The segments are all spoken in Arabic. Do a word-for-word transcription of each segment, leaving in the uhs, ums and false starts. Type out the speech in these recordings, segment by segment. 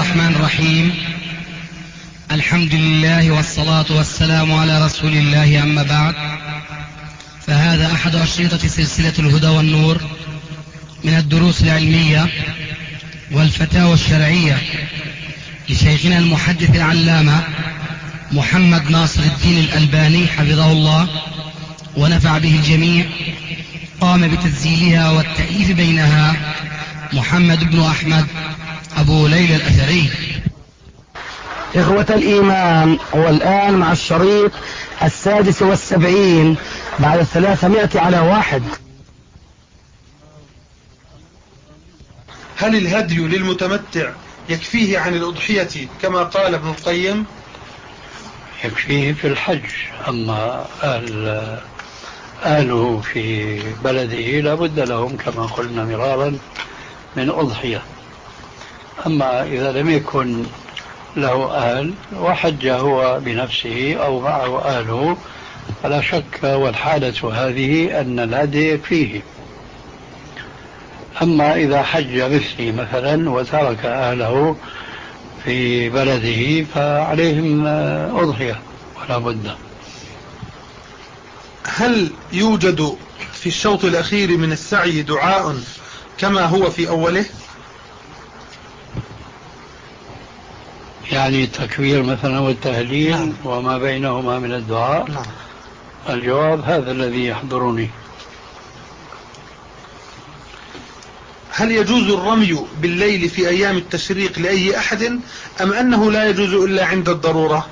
الرحمن الرحيم. الحمد لله والصلاة والسلام على رسول الله، أما بعد، فهذا أحد أشرطة سلسلة الهدى والنور من الدروس العلمية والفتاوى الشرعية لشيخنا المحدث العلامة محمد ناصر الدين الألباني حفظه الله ونفع به الجميع. قام بتسجيلها والتأليف بينها محمد بن أحمد أبو ليلى الأثري. إخوة الإيمان، والآن مع الشريط السادس والسبعين بعد الثلاثمائة على واحد. هل الهدي للمتمتع يكفيه عن الأضحية كما قال ابن القيم؟ يكفيه في الحج، أما أهل أهله في بلده لابد لهم كما قلنا مرارا من أضحية. أما إذا لم يكن له أهل وحج هو بنفسه أو معه أهله فلا شك والحالة هذه أن الهدي يكفيه. أما إذا حج مثلي مثلا وترك أهله في بلده فعليهم أضحية ولا بد. هل يوجد في الشوط الأخير من السعي دعاء كما هو في أوله؟ يعني التكبير مثلا والتهليل؟ نعم. وما بينهما من الدعاء؟ نعم. الجواب هذا الذي يحضرني. هل يجوز الرمي بالليل في أيام التشريق لأي أحد أم أنه لا يجوز إلا عند الضرورة؟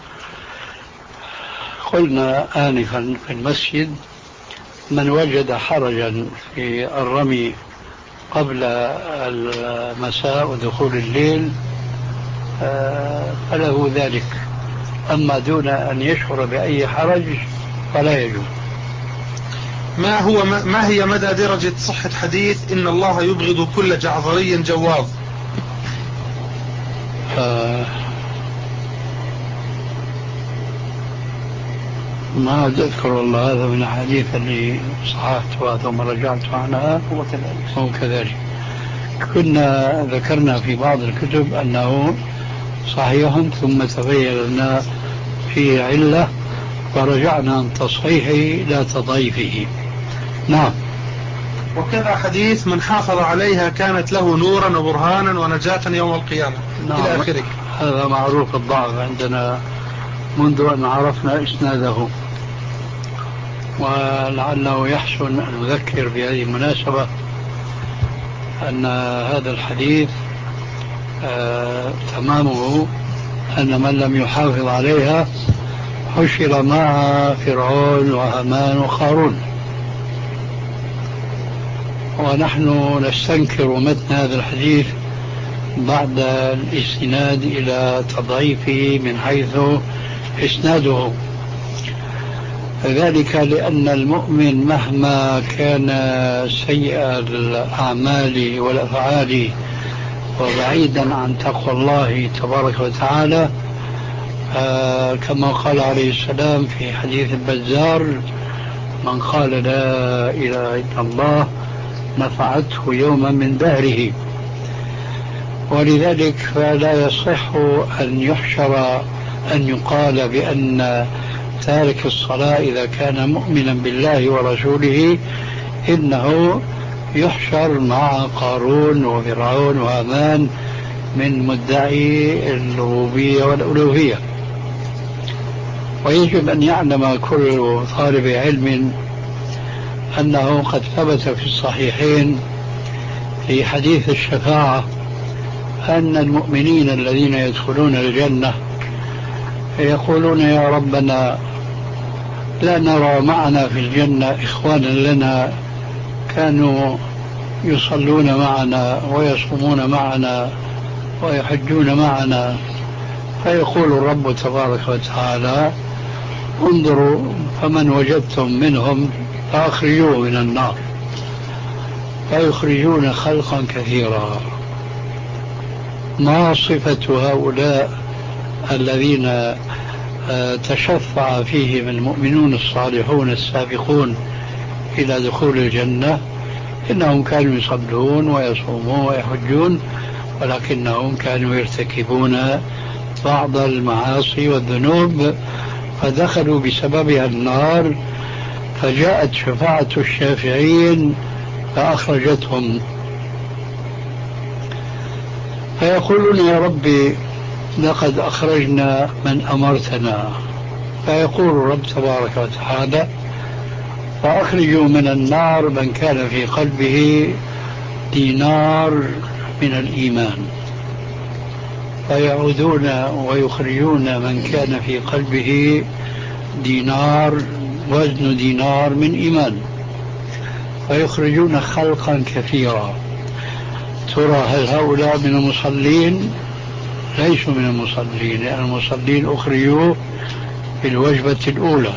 قلنا آنفا في المسجد من وجد حرجا في الرمي قبل المساء ودخول الليل فله ذلك، أما دون أن يشعر بأي حرج فلا يجوز. ما هو ما هي مدى درجة صحة حديث إن الله يبغض كل جعظري جواظ؟ آه ما أذكر والله، هذا من الحديث اللي صححتها ثم رجعت عنها هو كذلك. كنا ذكرنا في بعض الكتب أنه صحيح ثم تبين لنا فيه علة فرجعنا عن تصحيحه لا تضعيفه. نعم. وكذا حديث من حافظ عليها كانت له نورا وبرهانا ونجاة يوم القيامة. نعم. إلى آخره. هذا معروف الضعف عندنا منذ أن عرفنا إسناده، ولعله يحسن أن نذكر بهذه المناسبة أن هذا الحديث آه تمامه أن من لم يحافظ عليها حشر مع فرعون وهامان وقارون، ونحن نستنكر متن هذا الحديث بعد الاستناد إلى تضعيفه من حيث إسناده، ذلك لأن المؤمن مهما كان سيء الأعمال والأفعال وبعيدا عن تقوى الله تبارك وتعالى، آه كما قال عليه السلام في حديث البزار: من قال لا إله إلا الله نفعته يوما من دهره. ولذلك فلا يصح أن يحشر أن يقال بأن تارك الصلاة إذا كان مؤمنا بالله ورسوله إنه يحشر مع قارون وفرعون وهامان من مدعي الربوبية والألوهية. ويجب أن يعلم كل طالب علم أنه قد ثبت في الصحيحين في حديث الشفاعة أن المؤمنين الذين يدخلون الجنة يقولون: يا ربنا لا نرى معنا في الجنة إخوانا لنا كانوا يصلون معنا ويصومون معنا ويحجون معنا. فيقول الرب تبارك وتعالى: انظروا فمن وجدتم منهم فأخرجوه من النار. فيخرجون خلقا كثيرا. ما صفة هؤلاء الذين تشفع فيهم المؤمنون الصالحون السابقون إلى دخول الجنة؟ إنهم كانوا يصلون ويصومون ويحجون ولكنهم كانوا يرتكبون بعض المعاصي والذنوب فدخلوا بسببها النار، فجاءت شفاعة الشافعين فأخرجتهم، فيقولون يا ربي لقد أخرجنا من أمرتنا، فيقول الرب تبارك وتعالى فأخرجوا من النار من كان في قلبه دينار من الإيمان، فيعودون ويخرجون من كان في قلبه دينار وزن دينار من إيمان، فيخرجون خلقا كثيرا. ترى هل هؤلاء من المصلين؟ ليسوا من المصلين، لأن المصلين أخرجوا في الوجبة الأولى،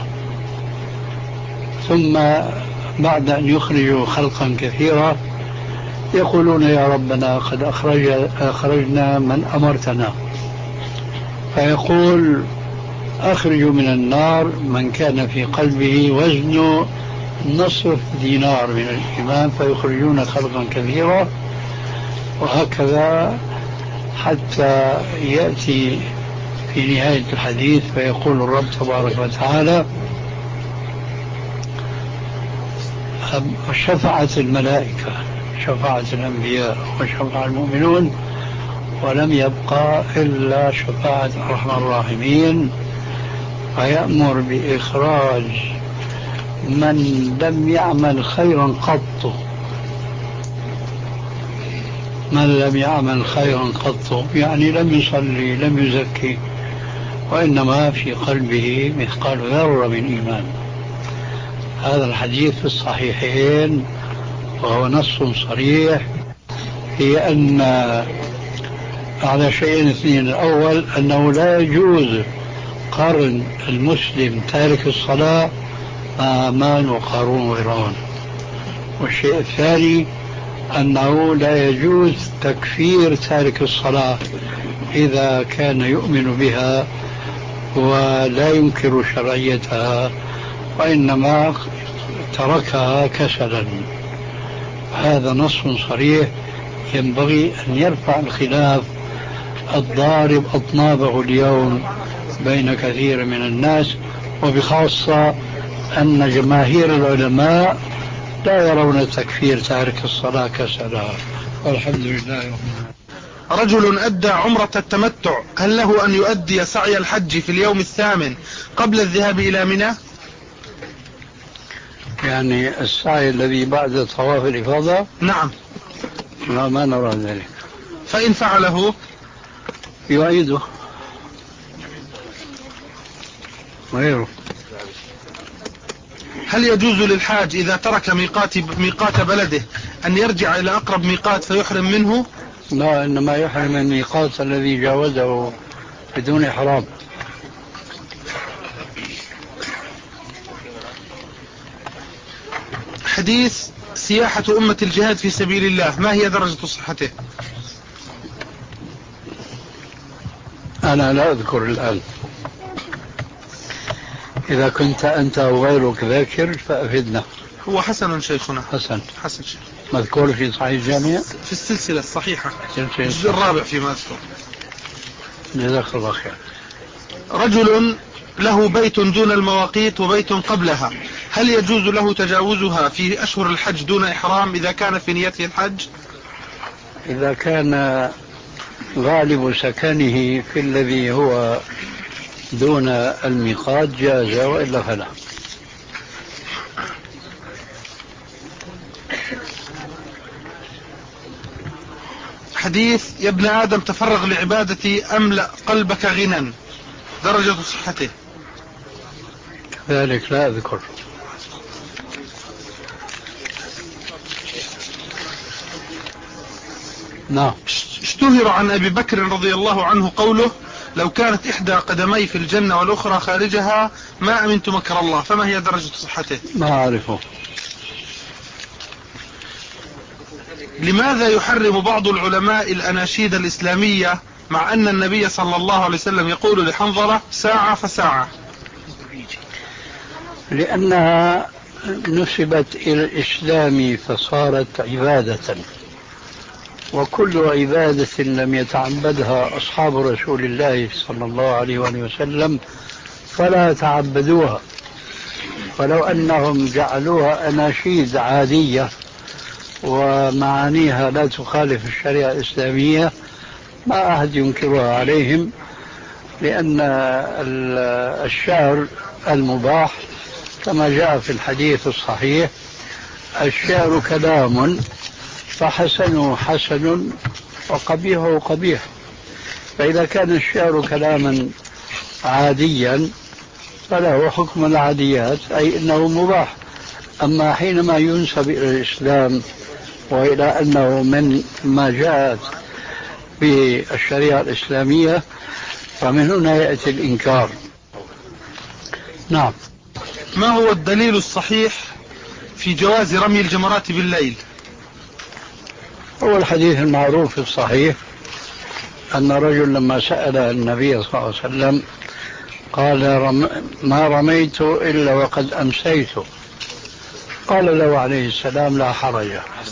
ثم بعد أن يخرجوا خلقا كثيرا يقولون يا ربنا قد أخرج أخرجنا من أمرتنا، فيقول أخرجوا من النار من كان في قلبه وزن نصف دينار من الإيمان، فيخرجون خلقا كثيرا، وهكذا حتى يأتي في نهاية الحديث فيقول الرب تبارك وتعالى شفعت الملائكة، شفعت الأنبياء وشفع المؤمنون، ولم يبقى إلا شفاعة أرحم الراحمين، فيأمر بإخراج من لم يعمل خيرا قط، من لم يعمل خيرا قط يعني لم يصلي لم يزكي، وإنما في قلبه مثقال ذرة من إيمان. هذا الحديث في الصحيحين، وهو نص صريح في أن على شيئين اثنين: الأول أنه لا يجوز قارن المسلم تارك الصلاة مع مان وقارون وفرعون، والشيء الثاني أنه لا يجوز تكفير تارك الصلاة إذا كان يؤمن بها ولا ينكر شرعيتها وإنما تركها كسلا. هذا نص صريح ينبغي أن يرفع الخلاف الضارب أطنابه اليوم بين كثير من الناس، وبخاصة أن جماهير العلماء لا يرون تكفير تارك الصلاة كسلا، والحمد لله رب العالمين. رجل أدى عمرة التمتع، هل له أن يؤدي سعي الحج في اليوم الثامن قبل الذهاب إلى منى؟ يعني السعي الذي بعد طواف الإفاضة؟ نعم. لا، ما نرى ذلك. فإن فعله يعيده غيره. هل يجوز للحاج إذا ترك ميقات ميقات بلده أن يرجع إلى أقرب ميقات فيحرم منه؟ لا، إنما يحرم الميقات الذي جاوزه بدون إحرام. حديث سياحة أمة الجهاد في سبيل الله، ما هي درجة صحته؟ أنا لا أذكر الآن، إذا كنت أنت أو غيرك ذاكر فأفدنا. هو حسن شيخنا. حسن حسن شيخ. مذكور في صحيح الجامعة في السلسلة الصحيحة سلسلة الجزء الرابع فيما أذكر. جزاك الله خير. رجل له بيت دون المواقيت وبيت قبلها، هل يجوز له تجاوزها في أشهر الحج دون إحرام إذا كان في نيته الحج؟ إذا كان غالب سكنه في الذي هو دون الميقات جاز، وإلا فلا. حديث يا ابن آدم تفرغ لعبادتي أملأ قلبك غنى، درجة صحته؟ ذلك لا أذكر. نعم. اشتهر عن أبي بكر رضي الله عنه قوله: لو كانت إحدى قدمي في الجنة والأخرى خارجها ما أمنت مكر الله، فما هي درجة صحته؟ ما أعرفه. لماذا يحرم بعض العلماء الأناشيد الإسلامية مع أن النبي صلى الله عليه وسلم يقول لحنظلة ساعة فساعة؟ لأنها نسبت إلى الإسلام فصارت عبادة، وكل عبادة لم يتعبدها أصحاب رسول الله صلى الله عليه وسلم فلا تعبدوها، ولو أنهم جعلوها أناشيد عادية ومعانيها لا تخالف الشريعة الإسلامية ما أحد ينكرها عليهم، لأن الشعر المباح كما جاء في الحديث الصحيح: الشعر كلام فحسنه حسن وقبيحه قبيح. فإذا كان الشعر كلاما عاديا فله حكم العاديات، أي أنه مباح. أما حينما ينسب إلى الإسلام وإلى أنه من ما جاءت بالشريعة الإسلامية فمن هنا يأتي الإنكار. نعم. ما هو الدليل الصحيح في جواز رمي الجمرات بالليل؟ هو الحديث المعروف الصحيح أن رجل لما سأل النبي صلى الله عليه وسلم قال: رم ما رميت إلا وقد أمسيت. قال له عليه السلام: لا حرج.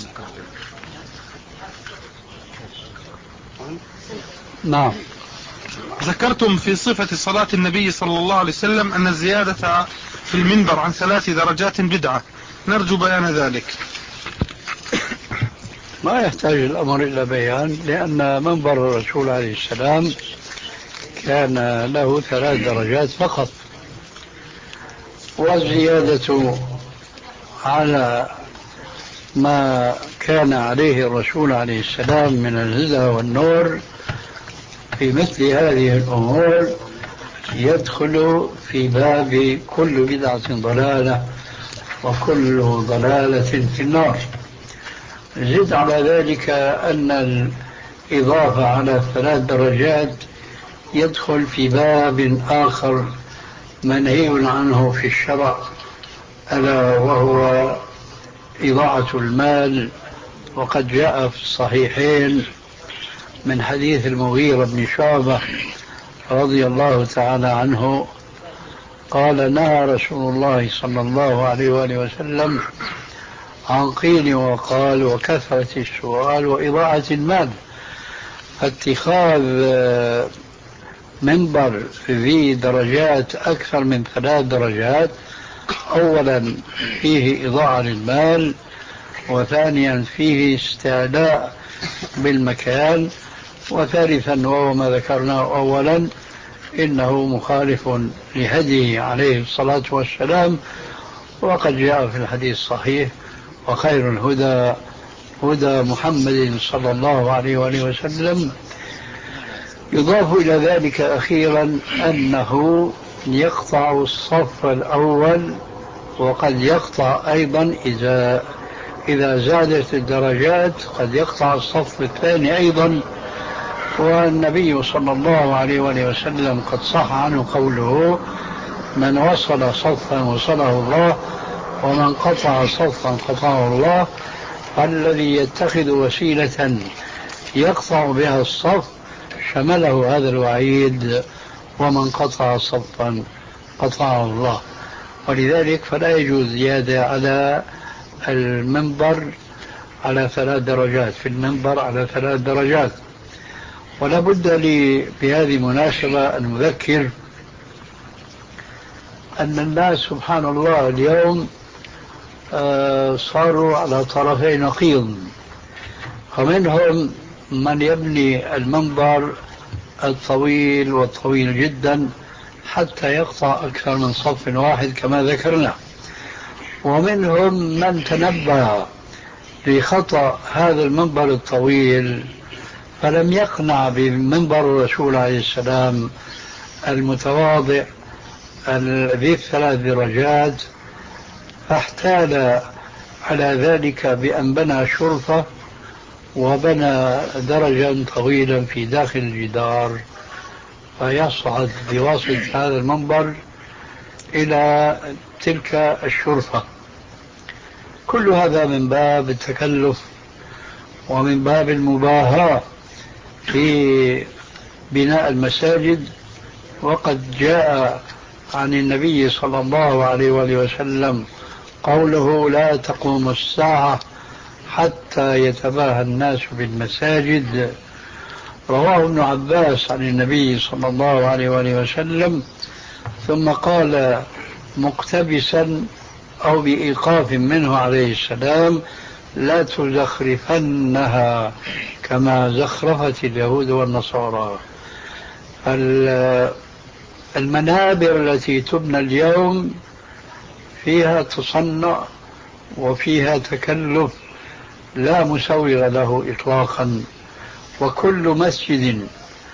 نعم. ذكرتم في صفة صلاة النبي صلى الله عليه وسلم أن الزيادة في المنبر عن ثلاث درجات بدعة، نرجو بيان ذلك. ما يحتاج الأمر إلى بيان، لأن منبر الرسول عليه السلام كان له ثلاث درجات فقط، والزيادة على ما كان عليه الرسول عليه السلام من الهدى والنور في مثل هذه الأمور يدخل في باب كل بدعة ضلالة وكل ضلالة في النار. زد على ذلك أن الإضافة على ثلاث درجات يدخل في باب آخر منهي عنه في الشرع، ألا وهو إضاعة المال. وقد جاء في الصحيحين من حديث المغيرة بن شعبة رضي الله تعالى عنه قال: نهى رسول الله صلى الله عليه وآله وسلم عن قيل وقال وكثرة السؤال وإضاعة المال. فاتخاذ منبر ذي درجات أكثر من ثلاث درجات أولا فيه إضاعة للمال، وثانيا فيه استعلاء بالمكان، وثالثا وهو ما ذكرناه أولا إنه مخالف لهديه عليه الصلاة والسلام. وقد جاء في الحديث الصحيح: وخير الهدى هدى محمد صلى الله عليه وآله وسلم. يضاف إلى ذلك أخيرا أنه يقطع الصف الأول، وقد يقطع أيضا إذا إذا زادت الدرجات قد يقطع الصف الثاني أيضا. والنبي صلى الله عليه وآله وسلم قد صح عنه قوله: من وصل صفا وصله الله، ومن قطع صفا قطعه الله. الذي يتخذ وسيلة يقطع بها الصف شمله هذا الوعيد: ومن قطع صفا قطعه الله. ولذلك فلا يجوز زيادة على المنبر على ثلاث درجات، في المنبر على ثلاث درجات. ولا بد لي بهذه المناسبة أن أذكر أن الناس سبحان الله اليوم صاروا على طرفي نقيض، فمنهم من يبني المنبر الطويل والطويل جدا حتى يقطع أكثر من صف واحد كما ذكرنا، ومنهم من تنبه لخطأ هذا المنبر الطويل فلم يقنع بمنبر الرسول عليه السلام المتواضع ذي الثلاث درجات، فاحتال على ذلك بأن بنى شرفة وبنى درجا طويلا في داخل الجدار فيصعد بواسطة هذا المنبر إلى تلك الشرفة. كل هذا من باب التكلف ومن باب المباهاة في بناء المساجد. وقد جاء عن النبي صلى الله عليه وآله وسلم قوله: لا تقوم الساعة حتى يتباهى الناس بالمساجد. رواه ابن عباس عن النبي صلى الله عليه وآله وسلم، ثم قال مقتبسا أو بإيقاف منه عليه السلام: لا تزخرفنها كما زخرفت اليهود والنصارى. المنابر التي تبنى اليوم فيها تصنع وفيها تكلف لا مسوغ له إطلاقا، وكل مسجد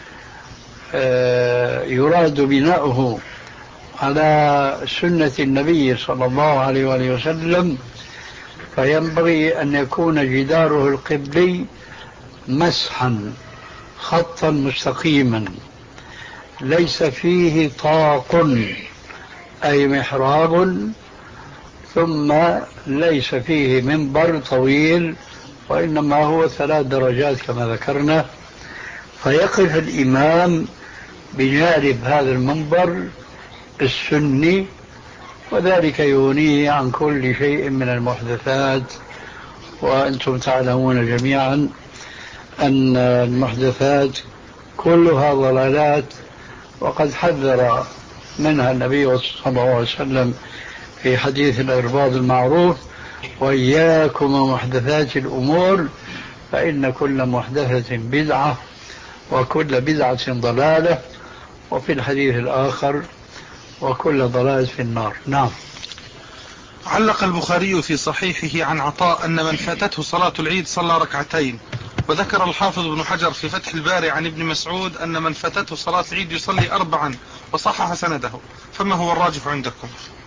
يراد بناؤه على سنة النبي صلى الله عليه وآله وسلم فينبغي أن يكون جداره القبلي مسحا خطا مستقيما ليس فيه طاق أي محراب، ثم ليس فيه منبر طويل، وإنما هو ثلاث درجات كما ذكرنا، فيقف الإمام بجانب هذا المنبر السني، وذلك يغنيه عن كل شيء من المحدثات. وأنتم تعلمون جميعا أن المحدثات كلها ضلالات، وقد حذر منها النبي صلى الله عليه وسلم في حديث الإرباض المعروف: وإياكم ومحدثات الأمور فإن كل محدثة بدعة وكل بدعة ضلالة، وفي الحديث الآخر: وكل ضلالة في النار. نعم. علق البخاري في صحيحه عن عطاء أن من فاتته صلاة العيد صلى ركعتين، وذكر الحافظ ابن حجر في فتح الباري عن ابن مسعود أن من فاتته صلاة العيد يصلي أربعا، وصحح سنده، فما هو الراجح عندكم؟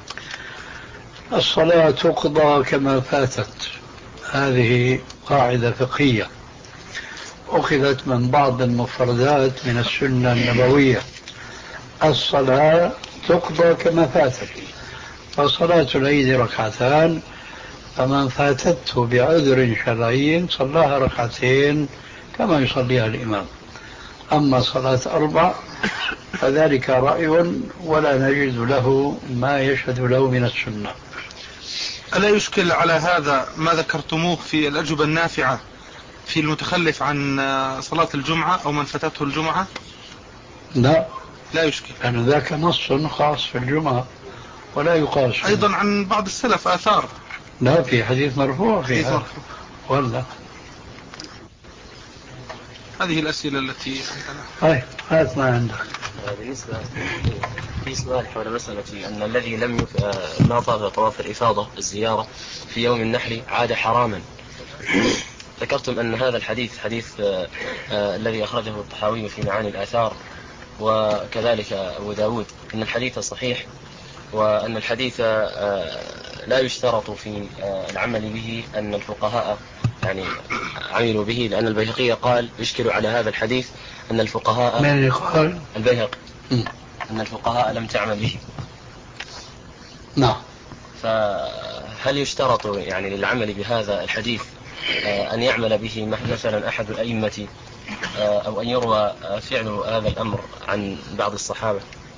الصلاة تقضى كما فاتت، هذه قاعدة فقهية أخذت من بعض المفردات من السنة النبوية. الصلاة تقضى كما فاتت، فصلاة العيد ركعتان، فمن فاتته بعذر شرعي صلاها ركعتين كما يصليها الإمام. أما صلاة أربع فذلك رأي ولا نجد له ما يشهد له من السنة. ألا يشكل على هذا ما ذكرتموه في الأجوبة النافعة في المتخلف عن صلاة الجمعة أو من فاتته الجمعة؟ لا لا يشكل، لأن ذاك نص خاص في الجمعة ولا يقاس. أيضا عن بعض السلف آثار. لا، في حديث مرفوع في هذا ولا. هذه الأسئلة التي عندنا. طيب هات ما عندك. بالنسبة في سؤال حول مسألة أن الذي لم ما طاف طواف الإفاضة الزيارة في يوم النحر عاد حراما. ذكرتم أن هذا الحديث حديث آه آه الذي أخرجه الطحاوي في معاني الآثار وكذلك أبو داود أن الحديث صحيح، وأن الحديث آه لا يشترط في آه العمل به أن الفقهاء يعني عملوا به، لأن البيهقي قال يشكل على هذا الحديث أن الفقهاء من يقال البيهقي أن الفقهاء لم تعمل به. نعم. فهل يشترط يعني للعمل بهذا الحديث أن يعمل به مثلا أحد الأئمة، أو أن يروى فعل هذا الأمر عن بعض الصحابة؟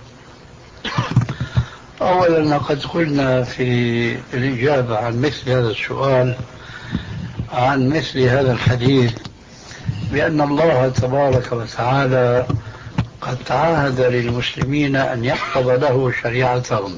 أولا قد قلنا في الإجابة عن مثل هذا السؤال عن مثل هذا الحديث بأن الله تبارك وتعالى قد تعاهد للمسلمين أن يحفظ له شريعتهم،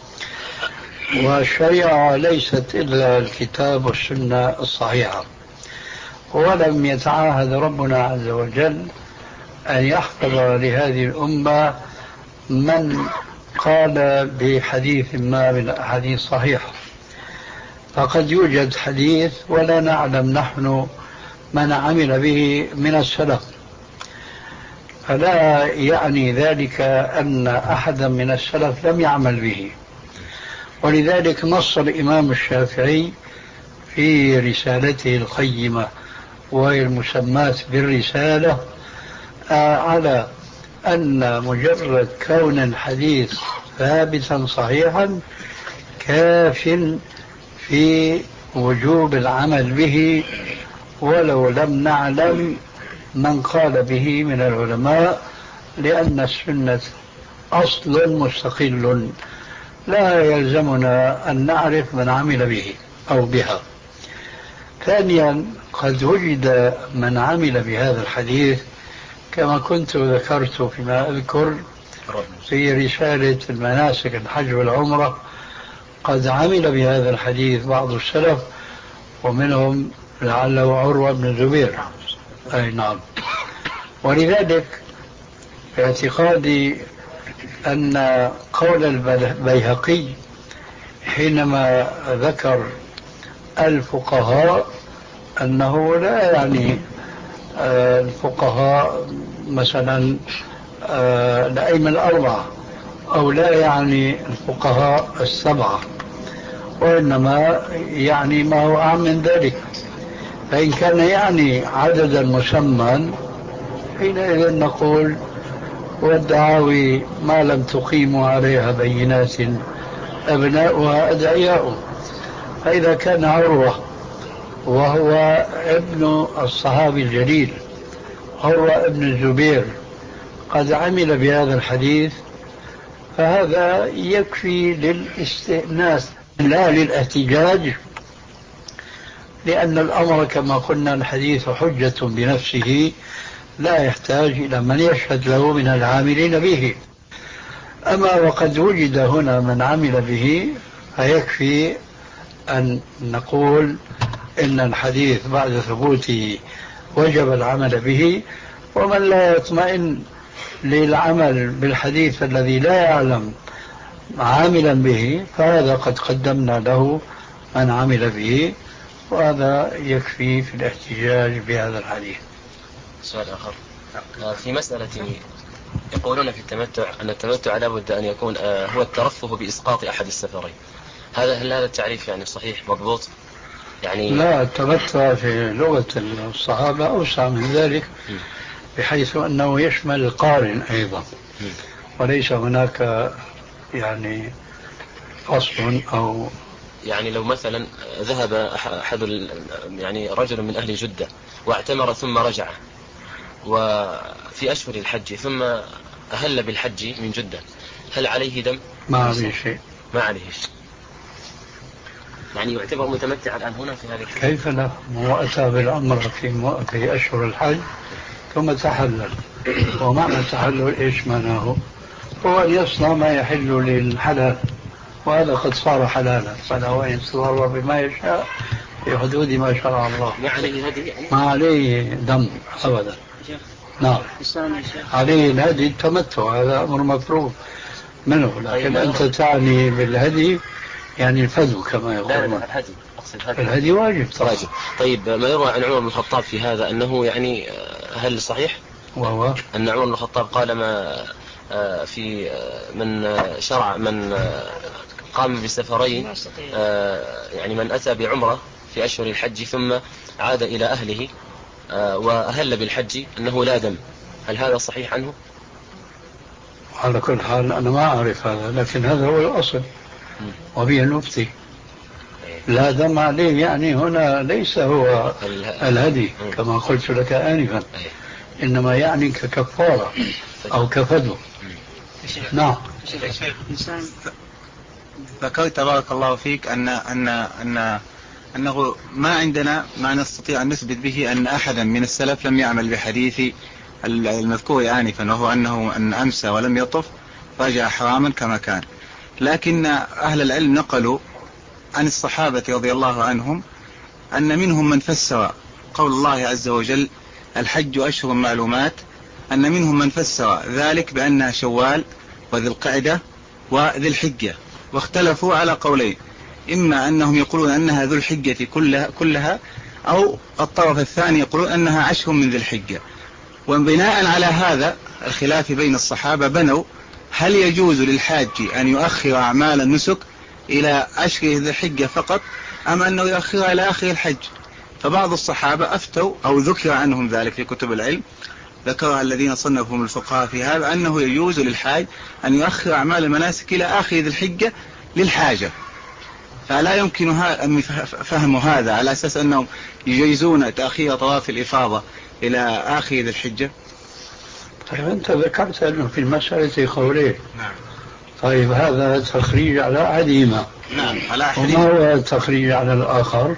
والشريعة ليست إلا الكتاب والسنة الصحيحة، ولم يتعاهد ربنا عز وجل أن يحفظ لهذه الأمة من قال بحديث ما من الأحاديث صحيحة. فقد يوجد حديث ولا نعلم نحن من عمل به من السلف، فلا يعني ذلك أن أحدا من السلف لم يعمل به. ولذلك نص الإمام الشافعي في رسالته القيمة وهي المسماة بالرسالة على أن مجرد كون الحديث ثابتا صحيحا كاف في وجوب العمل به، ولو لم نعلم من قال به من العلماء، لأن السنة أصل مستقل لا يلزمنا أن نعرف من عمل به أو بها. ثانيا قد وجد من عمل بهذا الحديث كما كنت ذكرت فيما أذكر في رسالة المناسك الحج والعمرة، قد عمل بهذا الحديث بعض السلف ومنهم لعله عروة بن الزبير. أي نعم. ولذلك في اعتقادي أن قول البيهقي حينما ذكر الفقهاء أنه لا يعني الفقهاء مثلا الأئمة الأربعة أو لا يعني الفقهاء السبعة، وإنما يعني ما هو أعم من ذلك. فإن كان يعني عددا مسمى حينئذ نقول والدعاوي ما لم تقيموا عليها بينات أبناؤها أدعياء. فإذا كان عروة وهو ابن الصحابي الجليل عروة ابن الزبير قد عمل بهذا الحديث فهذا يكفي للاستئناس لا للاحتجاج، لأن الأمر كما قلنا الحديث حجة بنفسه لا يحتاج إلى من يشهد له من العاملين به. أما وقد وجد هنا من عمل به فيكفي أن نقول إن الحديث بعد ثبوته وجب العمل به. ومن لا يطمئن للعمل بالحديث الذي لا يعلم عاملا به فهذا قد قدمنا له من عمل به، وهذا يكفي في الاحتجاج بهذا الحديث. سؤال آخر في مسألة يقولون في التمتع أن التمتع لا بد أن يكون هو الترفه بإسقاط أحد السفرين. هذا هل هذا التعريف يعني صحيح مضبوط؟ يعني لا، التمتع في لغة الصحابة أوسع من ذلك بحيث أنه يشمل القارن أيضا، وليس هناك يعني فصل أو يعني لو مثلا ذهب أحد يعني رجل من أهل جدة واعتمر ثم رجع وفي أشهر الحج ثم أهل بالحج من جدة، هل عليه دم؟ ما عليه شيء. ما عليه شيء، يعني يعتبر متمتع الآن هنا في هذه الحالة. كيف لا؟ هو أتى بالعمرة في, في أشهر الحج ثم تحلل، ومعنى التحلل إيش معناه؟ هو أن يصنع ما يحل للحلال، وهذا قد صار حلالا، فله أن يتصرف بما يشاء في حدود ما شرع الله. ما عليه هدي يعني؟ ما عليه دم أبدا. نعم عليه الهدي التمتع، هذا أمر مفروض منه، لكن أنت تعني بالهدي يعني الفدو كما يقولون. لا الهدي أقصد هدي. الهدي واجب طبعا. واجب. طيب ما يروى عن عمر بن الخطاب في هذا أنه يعني هل صحيح؟ وهو أن عمر بن الخطاب قال ما في من شرع من قام بسفرين يعني من أتى بعمرة في أشهر الحج ثم عاد إلى أهله وأهل بالحج أنه لا دم، هل هذا صحيح عنه؟ على كل حال أنا ما أعرف هذا، لكن هذا هو الأصل وبه نفتي. لا دم عليه يعني هنا ليس هو الهدي كما قلت لك آنفا، إنما يعني ككفارة أو كفدو. نعم. ذكرت بارك الله فيك أن أن أن أنه ما عندنا ما نستطيع أن نثبت به أن أحدا من السلف لم يعمل بحديث المذكور آنفا، وهو أنه أن أمسى ولم يطف رجع حراما كما كان. لكن أهل العلم نقلوا عن الصحابة رضي الله عنهم أن منهم من فسر قول الله عز وجل الحج أشهر معلومات، أن منهم من فسر ذلك بأنها شوال وذي القعدة وذي الحجة، واختلفوا على قولين، إما أنهم يقولون أنها ذو الحجة كلها, كلها أو الطرف الثاني يقولون أنها عشر من ذي الحجة. وبناء على هذا الخلاف بين الصحابة بنوا هل يجوز للحاج أن يؤخر أعمال النسك إلى عشر ذي الحجة فقط أم أنه يؤخرها إلى آخر الحج. فبعض الصحابة أفتوا أو ذكر عنهم ذلك في كتب العلم، ذكرها الذين صنفهم الفقهاء في هذا، أنه يجوز للحاج أن يؤخر أعمال المناسك إلى آخر ذي الحجة للحاجة. فلا يمكن فهم هذا على أساس أنهم يجيزون تأخير طواف الإفاضة إلى آخر ذي الحجة. طيب أنت ذكرت أنه في المسألة قولين. نعم. طيب هذا تخريج على أحدهما. نعم على أحدهما. وما هو التخريج على الآخر؟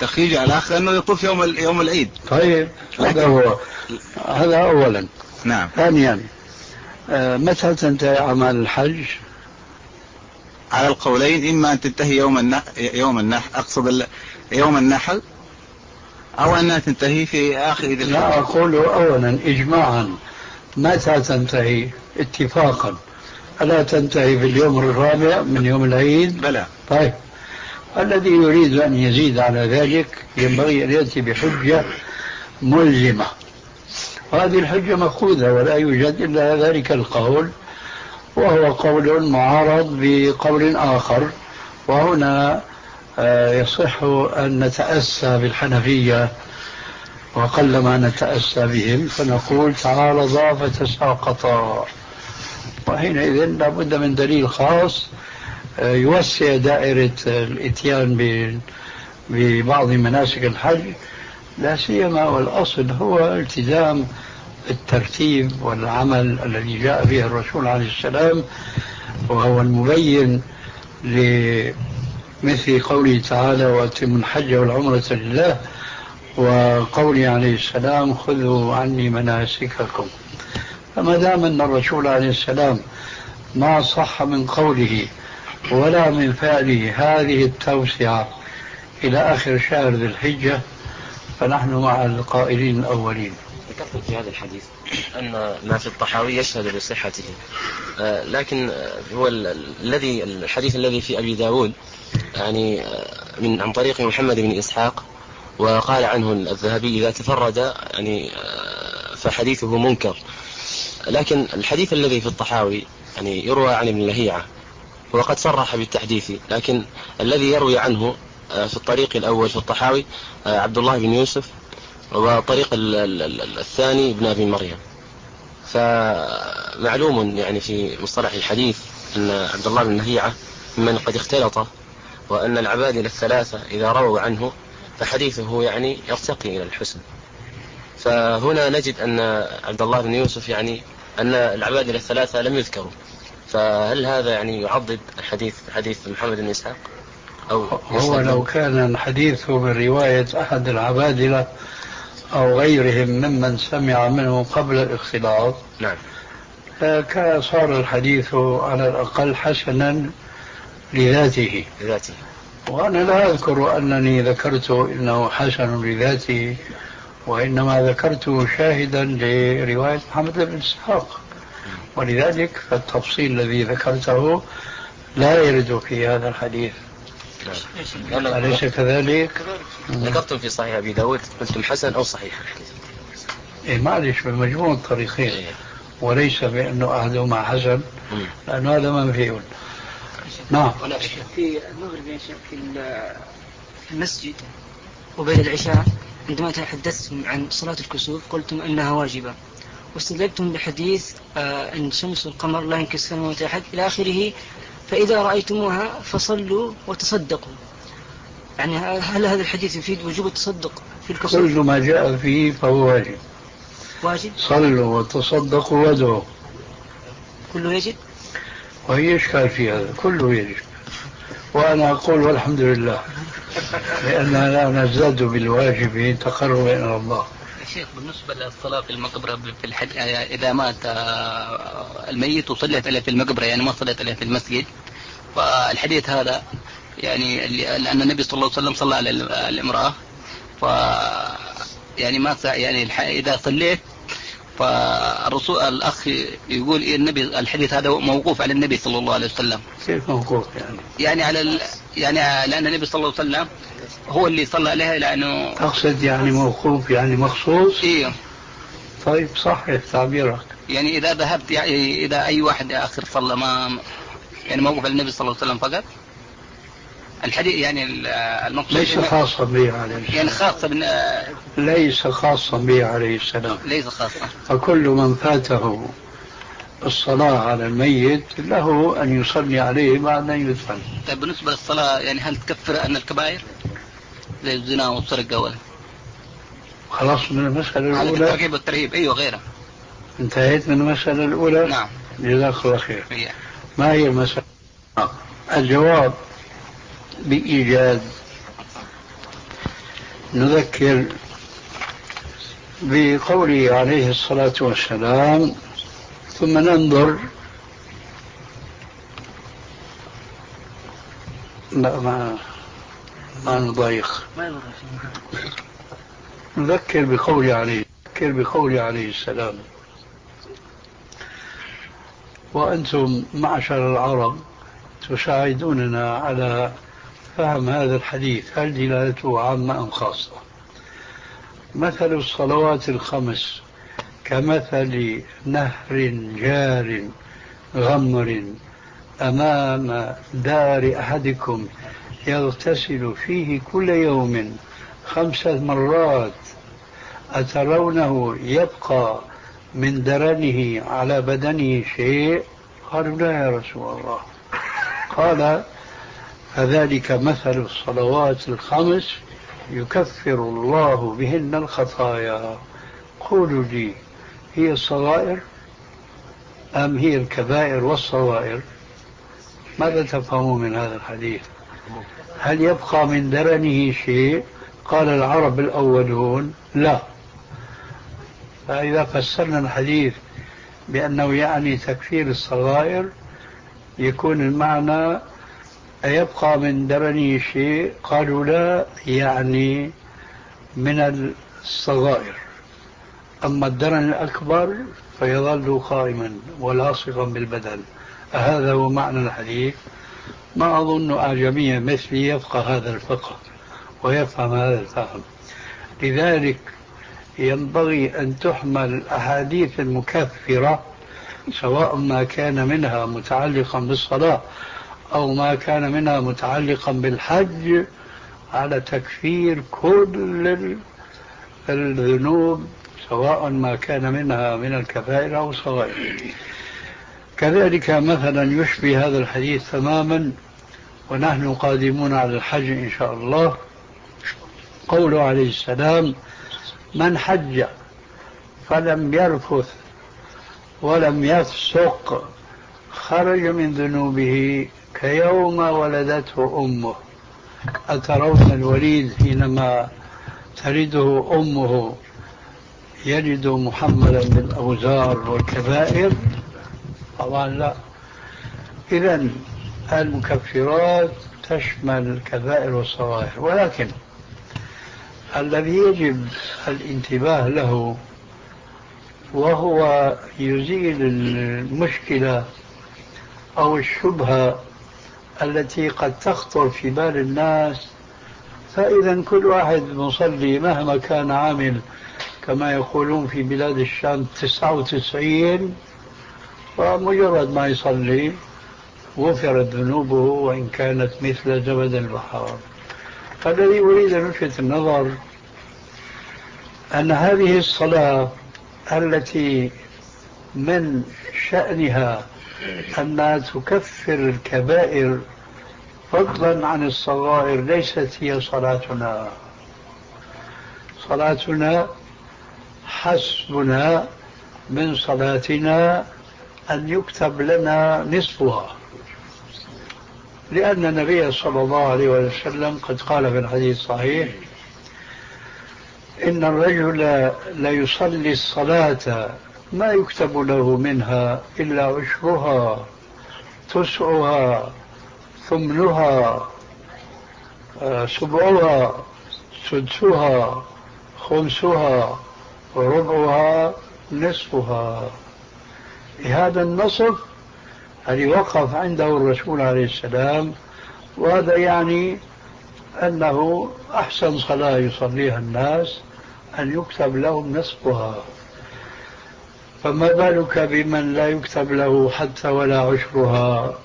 تخريج على الأخ أنه يطوف يوم يوم العيد. طيب هذا هو، هذا أولا. نعم. ثانيا آه متى تنتهي أعمال الحج؟ على القولين، إما أن تنتهي يوم النحر، يوم النحر أقصد يوم النحر، أو أنها تنتهي في آخر ذي الحجة. لا أقول أولا إجماعا متى تنتهي اتفاقا؟ ألا تنتهي في اليوم الرابع من يوم العيد؟ بلى. طيب الذي يريد أن يزيد على ذلك ينبغي أن يأتي بحجة ملزمة، وهذه الحجة مأخوذة ولا يوجد إلا ذلك القول، وهو قول معارض بقول آخر. وهنا يصح أن نتأسى بالحنفية وقلما نتأسى بهم، فنقول تعارضا فتساقطا، وحينئذ لابد من دليل خاص يوسع دائرة الاتيان ببعض مناسك الحج، لا سيما والأصل هو التزام الترتيب والعمل الذي جاء به الرسول عليه السلام، وهو المبين لمثل قوله تعالى وأتموا الحج والعمرة لله، وقوله عليه السلام خذوا عني مناسككم. فما دام أن الرسول عليه السلام ما صح من قوله ولا من فعله هذه التوسعة إلى آخر شهر ذي الحجة، فنحن مع القائلين الأولين. ذكرت في هذا الحديث أن ما في الطحاوي يشهد بصحته، آه لكن هو الذي الحديث الذي في أبي داود يعني من عن طريق محمد بن إسحاق، وقال عنه الذهبي إذا تفرد يعني فحديثه منكر. لكن الحديث الذي في الطحاوي يعني يروى عن ابن لهيعة وقد صرح بالتحديث، لكن الذي يروي عنه في الطريق الأول في الطحاوي عبد الله بن يوسف، وطريق الثاني ابن أبي مريم. فمعلوم يعني في مصطلح الحديث أن عبد الله بن لهيعة من قد اختلط، وأن العبادلة الثلاثة إذا رووا عنه فحديثه يعني يرتقي إلى الحسن. فهنا نجد أن عبد الله بن يوسف يعني أن العبادلة الثلاثة لم يذكروا، فهل هذا يعني يعضد حديث حديث محمد بن إسحاق؟ أو هو لو كان الحديث من رواية أحد العبادلة أو غيرهم ممن سمع منه قبل الاختلاط، نعم، كان صار الحديث على الأقل حسنا لذاته. لذاته. وأنا لا أذكر أنني ذكرت إنه حسن لذاته، وإنما ذكرت شاهدا لرواية محمد بن إسحاق، ولذلك فالتفصيل الذي ذكرته لا يرد في هذا الحديث. نعم. أليس كذلك؟ ذكرتم في صحيح أبي داود قلتم حسن أو صحيح الحديث؟ إيه معلش بمجموع الطريقين، إيه. وليس بأنه أحدهما حسن، لأنه هذا منفي. نعم. في المغرب في المسجد وبين العشاء عندما تحدثتم عن صلاة الكسوف قلتم أنها واجبة، واستدلتم بحديث آه أن الشمس والقمر لا ينكسفان يوم أحد إلى آخره، فإذا رأيتموها فصلوا وتصدقوا. يعني هل هذا الحديث يفيد وجوب التصدق في الكسوف؟ كل ما جاء فيه فهو واجب. واجب. صلوا وتصدقوا وادعوا، كله يجب. وهي إشكال في هذا، كله يجب. وأنا أقول والحمد لله، لأننا لا نزداد بالواجب تقربا إلى الله. شيخ بالنسبة للصلاة في المقبرة في الحج، إذا مات الميت وصلت عليه في المقبرة يعني ما صلت عليه في المسجد، فالحديث هذا يعني لأن النبي صلى الله عليه وسلم صلى على الامرأة، ف يعني ما يعني إذا صليت فالرسول الأخ يقول إيه النبي الحديث هذا موقوف على النبي صلى الله عليه وسلم. كيف موقوف يعني؟ يعني على ال... يعني لأن النبي صلى الله عليه وسلم هو اللي صلى عليها، لأنه أقصد يعني موقوف يعني مخصوص. إيه. طيب صحيح تعبيرك. يعني إذا ذهبت يعني إذا أي واحد آخر صلى ما يعني موقوف على النبي صلى الله عليه وسلم فقط الحديث، يعني المقصود ليس خاصا به عليه السلام، يعني خاصة بن... ليس خاصا به عليه السلام، ليس خاصة. فكل من فاته الصلاة على الميت له أن يصلي عليه بعد أن يدفن. طيب بالنسبة للصلاة يعني هل تكفر أن الكبائر زي الزنا والسرقة ولا؟ خلاص من المسألة الأولى. الترغيب والترهيب أيوة غيرها. انتهيت من المسألة الأولى. نعم. جزاك الله خير. إيه. ما هي المسألة؟ الجواب بإيجاد نذكر بقوله عليه الصلاة والسلام ثم ننظر. لا ما ما نضيق. نذكر بقوله عليه نذكر بقوله عليه السلام: وأنتم معشر العرب تساعدوننا على فهم هذا الحديث، هل دلالته عامة أم خاصة؟ مثل الصلوات الخمس كمثل نهر جار غمر أمام دار أحدكم يغتسل فيه كل يوم خمس مرات، أترونه يبقى من درنه على بدنه شيء؟ قالوا: لا يا رسول الله. قال: فذلك مثل الصلوات الخمس يكفر الله بهن الخطايا. قولوا لي، هي الصغائر أم هي الكبائر والصغائر؟ ماذا تفهمون من هذا الحديث؟ هل يبقى من درنه شيء؟ قال العرب الأولون: لا. فإذا فسرنا الحديث بأنه يعني تكفير الصغائر، يكون المعنى أيبقى من درنه شيء؟ قالوا: لا، يعني من الصغائر. أما الدرن الأكبر فيظل قائما ولاصقا بالبدن. هذا هو معنى الحديث. ما أظن أعجميا مثلي يفقه هذا الفقه ويفهم هذا الفهم. لذلك ينبغي أن تحمل الأحاديث المكفرة، سواء ما كان منها متعلقا بالصلاة أو ما كان منها متعلقا بالحج، على تكفير كل الذنوب، سواء ما كان منها من الكبائر أو الصغائر. كذلك مثلا يشبه هذا الحديث تماما، ونحن قادمون على الحج إن شاء الله، قوله عليه السلام: من حج فلم يرفث ولم يفسق خرج من ذنوبه كيوم ولدته أمه. أترون الوليد حينما تلده أمه يجد محملا بالأوزار والكبائر؟ طبعا لا. إذن المكفرات تشمل الكبائر والصغائر، ولكن الذي يجب الانتباه له وهو يزيل المشكلة أو الشبهة التي قد تخطر في بال الناس. فإذا كل واحد مصلي مهما كان عامل، كما يقولون في بلاد الشام تسعة وتسعين، ومجرد ما يصلي غفرت ذنوبه وإن كانت مثل زبد البحار. فالذي أريد أن ألفت النظر أن هذه الصلاة التي من شأنها أنها تكفر الكبائر فضلا عن الصغائر ليست هي صلاتنا. صلاتنا حسبنا من صلاتنا أن يكتب لنا نصفها، لأن النبي صلى الله عليه وسلم قد قال في الحديث الصحيح: إن الرجل ليصلي الصلاة ما يكتب له منها إلا عشرها، تسعها، ثمنها، سبعها، سدسها، خمسها، ربعها، نصفها. هذا النصف الذي وقف عنده الرسول عليه السلام، وهذا يعني أنه أحسن صلاة يصليها الناس أن يكتب لهم نصفها، فما بالك بمن لا يكتب له حتى ولا عشرها؟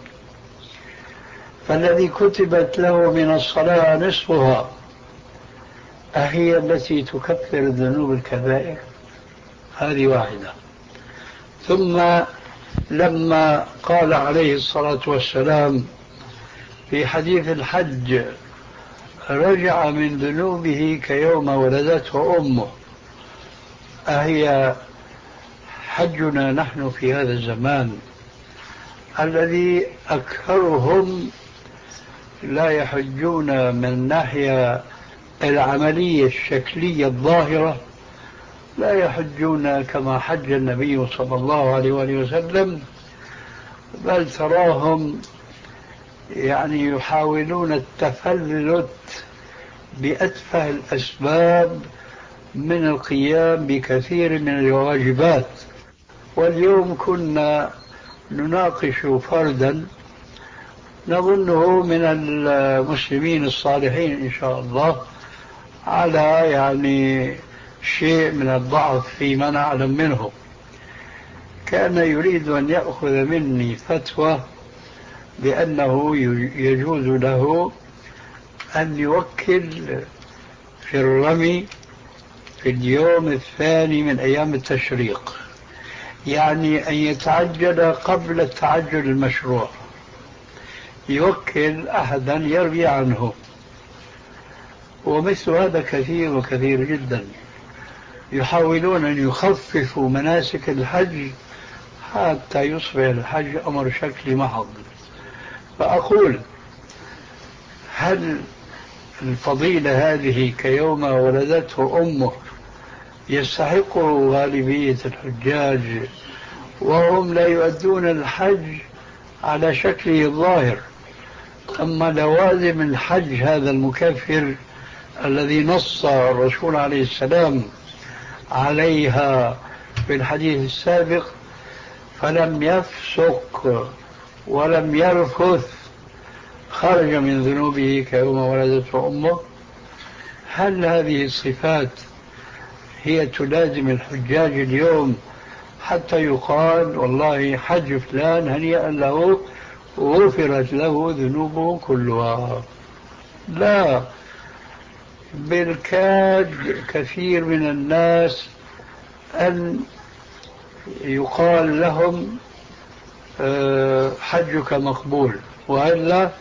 فالذي كتبت له من الصلاة نصفها أهي التي تكفر الذنوب الكبائر؟ هذه واحدة. ثم لما قال عليه الصلاة والسلام في حديث الحج: رجع من ذنوبه كيوم ولدته أمه، أهي حجنا نحن في هذا الزمان الذي أكثرهم لا يحجون من ناحية العملية الشكلية الظاهرة لا يحجون كما حج النبي صلى الله عليه وآله وسلم، بل تراهم يعني يحاولون التفلت بأتفه الأسباب من القيام بكثير من الواجبات. واليوم كنا نناقش فردا نظنه من المسلمين الصالحين إن شاء الله، على يعني شيء من الضعف فيما نعلم منه، كان يريد أن يأخذ مني فتوى بأنه يجوز له أن يوكل في الرمي في اليوم الثاني من أيام التشريق، يعني أن يتعجل قبل التعجل المشروع، يوكل أحدا يروي عنه. ومثل هذا كثير وكثير جدا، يحاولون أن يخففوا مناسك الحج حتى يصبح الحج أمر شكلي محض. فأقول هل الفضيلة هذه كيوم ولدته أمه يستحقه غالبية الحجاج وهم لا يؤدون الحج على شكله الظاهر؟ أما لوازم الحج هذا المكفر الذي نص الرسول عليه السلام عليها في الحديث السابق، فلم يفسق ولم يرفث خرج من ذنوبه كيوم ولدته أمه. هل هذه الصفات هي تلازم الحجاج اليوم حتى يقال والله حج فلان هنيئا له غفرت له ذنوبه كلها؟ لا، بالكاد كثير من الناس أن يقال لهم حجك مقبول، وإلا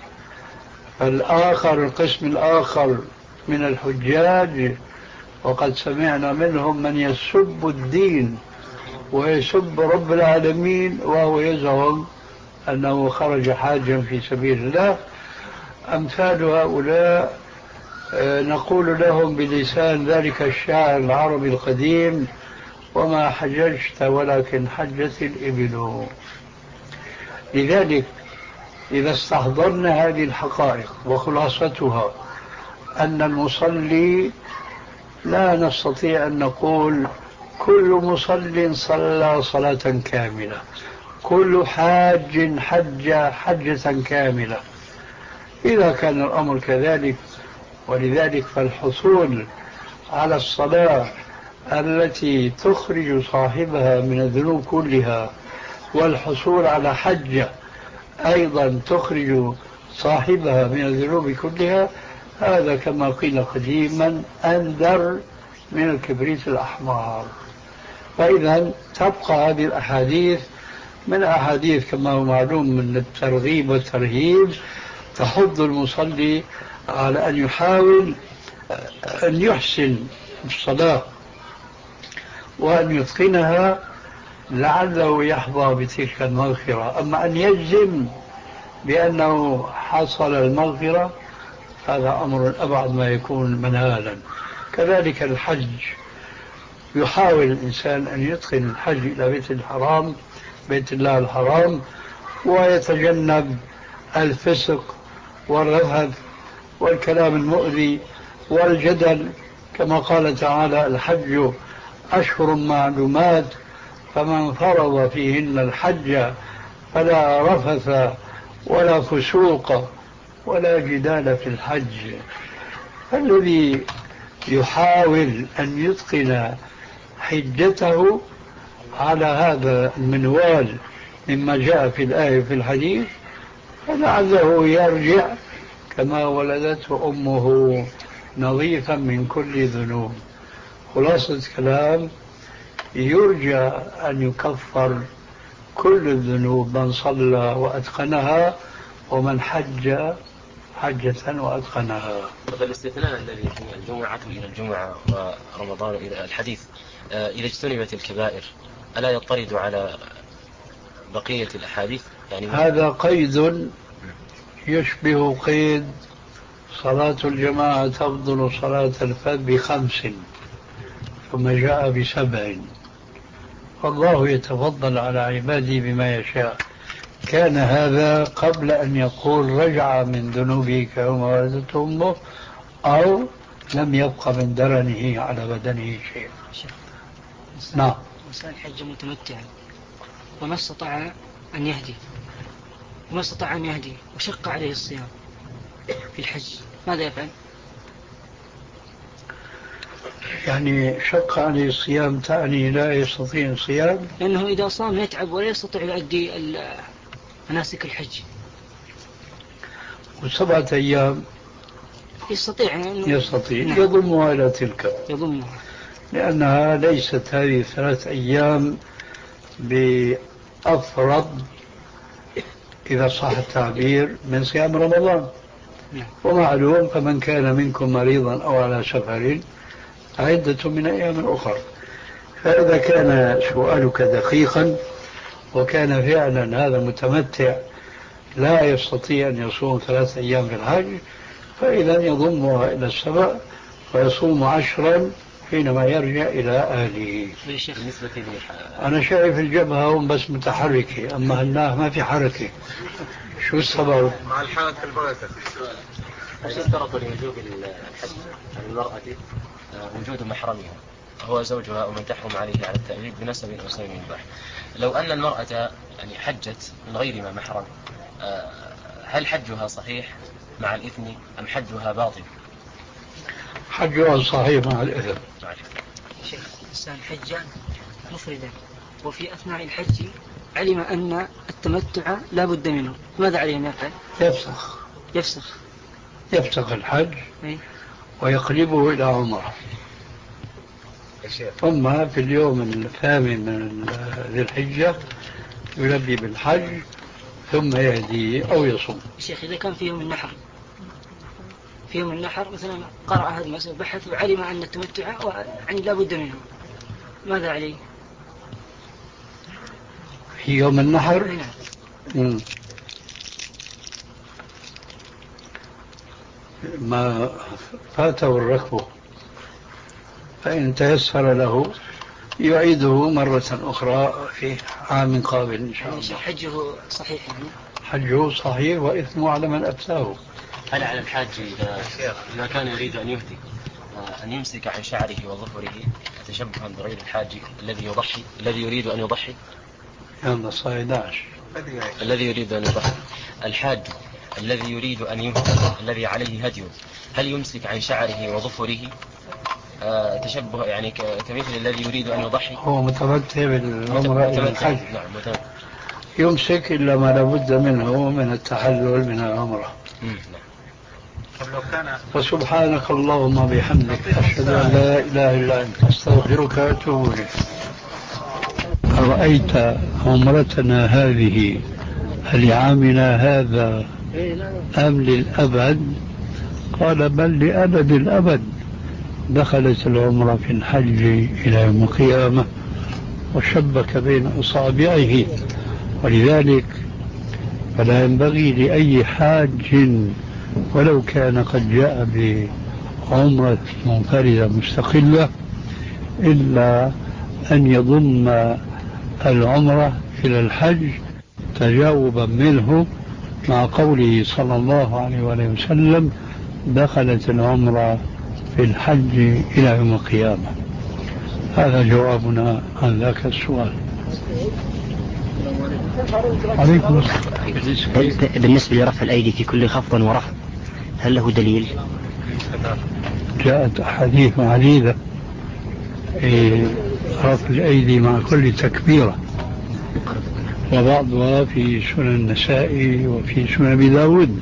الآخر القسم الآخر من الحجاج وقد سمعنا منهم من يسب الدين ويسب رب العالمين وهو يزعم أنه خرج حاجا في سبيل الله. أمثال هؤلاء نقول لهم بلسان ذلك الشاعر العربي القديم: وما حججت ولكن حجت الإبل. لذلك إذا استحضرنا هذه الحقائق وخلاصتها أن المصلي لا نستطيع أن نقول كل مصل صلى صلاة كاملة، كل حاج حج حجة كاملة. إذا كان الأمر كذلك، ولذلك فالحصول على الصلاة التي تخرج صاحبها من الذنوب كلها، والحصول على حجة أيضا تخرج صاحبها من الذنوب كلها، هذا كما قيل قديما أندر من الكبريت الأحمر. فإذا تبقى هذه الأحاديث من أحاديث كما هو معلوم من الترغيب والترهيب تحض المصلي على أن يحاول أن يحسن الصلاة وأن يتقنها لعله يحظى بتلك المغفرة. أما أن يجزم بأنه حصل المغفرة هذا أمر أبعد ما يكون منالا. كذلك الحج، يحاول الإنسان أن يتقن الحج إلى بيت الحرام بيت الله الحرام ويتجنب الفسق والرفث والكلام المؤذي والجدل، كما قال تعالى: الحج أشهر معلومات فمن فرض فيهن الحج فلا رفث ولا فسوق ولا جدال في الحج. الذي يحاول أن يتقن حجته على هذا المنوال مما جاء في الآية في الحديث فلعله يرجع كما ولدته أمه نظيفا من كل ذنوب. خلاصة كلام: يرجى أن يكفر كل الذنوب من صلى وأتقنها ومن حج حجة وأتقنها. فالاستثناء الذي في الجمعة إلى الجمعة ورمضان إلى الحديث إذا اجتنبت الكبائر ألا يطرد على بقية الأحاديث؟ يعني هذا قيد يشبه قيد صلاة الجماعة تفضل صلاة الفرد بخمس ثم جاء بسبع، والله يتفضل على عباده بما يشاء. كان هذا قبل أن يقول رجع من ذنوبه كيوم ولدته أمه، أو لم يبق من درنه على بدنه شيء. نعم. إنسان حج متمتعا وما استطاع أن يهدي وما استطاع أن يهدي وشق عليه الصيام في الحج، ماذا يفعل؟ يعني شق عليه الصيام تعني لا يستطيع الصيام؟ لأنه إذا صام يتعب ولا يستطيع يؤدي مناسك الحج. وسبعة أيام يستطيع أنه يستطيع. نعم. يضمها إلى تلك، يضمها، لأنها ليست هذه ثلاث أيام بأفرض إذا صح التعبير من صيام رمضان. نعم. ومعلوم فمن كان منكم مريضا أو على سفر عدة من أيام أخرى. فإذا كان سؤالك دقيقا وكان فعلا هذا متمتع لا يستطيع أن يصوم ثلاث أيام في الحج، فإذا يضمها إلى السبع ويصوم عشرا حينما يرجع إلى أهله. أنا شايف الجبهة هم بس متحركة، أما هناه ما في حركة. شو السبب؟ مع الحركة البركة. اشترط لوجوب الحج على المرأة وجود محرمها هو زوجها ومن تحرم عليه على التأبيد بنسب أو سبب مباح. لو أن المرأة يعني حجت من غير ما محرم، هل حجها صحيح مع الإثم أم حجها باطل؟ حجها صحيح مع الإثم. شيخ الإنسان حج مفردا وفي أثناء الحج علم أن التمتع لا بد منه، ماذا عليه أن يفعل؟ يفسخ يفسخ يفسخ الحج أي؟ ويقلبه إلى عمره، ثم في اليوم الثامن من ذي الحجة يلبي بالحج ثم يهدي أو يصوم. شيخ إذا كان في يوم النحر في يوم النحر مثلا قرأ هذا المسألة بحث وعلم أن التمتع يعني لا بد منه، ماذا عليه؟ في يوم النحر نعم. ما فاته الركب فإن تيسر له يعيده مرة أخرى في عام قابل إن شاء الله. حجه صحيح يعني؟ حجه صحيح وإثمه على من أفتاه. هل على الحاج إذا, إذا كان يريد أن يهدي أن يمسك عن شعره وظفره تشبها بغير الحاج الذي يضحي الذي يريد أن يضحي؟ يلا صايداش. الذي يريد أن يضحي الحاج الذي يريد أن يهدي الذي عليه هدي، هل يمسك عن شعره وظفره آه تشبه يعني كمثل الذي يريد أن يضحي؟ هو متمتع بالعمرة إلى الحج. نعم متمتع. يمسك إلا ما لابد منه من التحلل من العمرة. نعم. وسبحانك اللهم بحمدك أشهد أن لا إله إلا أنت أستغفرك وأتوب إليك. أرأيت عمرتنا هذه لعامنا هذا أم للأبد؟ قال بل لأبد الأبد. دخلت العمرة في الحج إلى يوم القيامة وشبك بين أصابعه، ولذلك فلا ينبغي لأي حاج ولو كان قد جاء بعمرة منفردة مستقلة إلا أن يضم العمرة إلى الحج تجاوبا منه مع قوله صلى الله عليه وسلم دخلت العمرة في الحج إلى يوم القيامة. هذا جوابنا عن ذاك السؤال. عليكم السلام. بالنسبة لرفع الأيدي في كل خفض ورفع هل له دليل؟ جاءت أحاديث عديدة في رفع الأيدي مع كل تكبيرة، وبعضها في سنن النسائي وفي سنن أبي داود.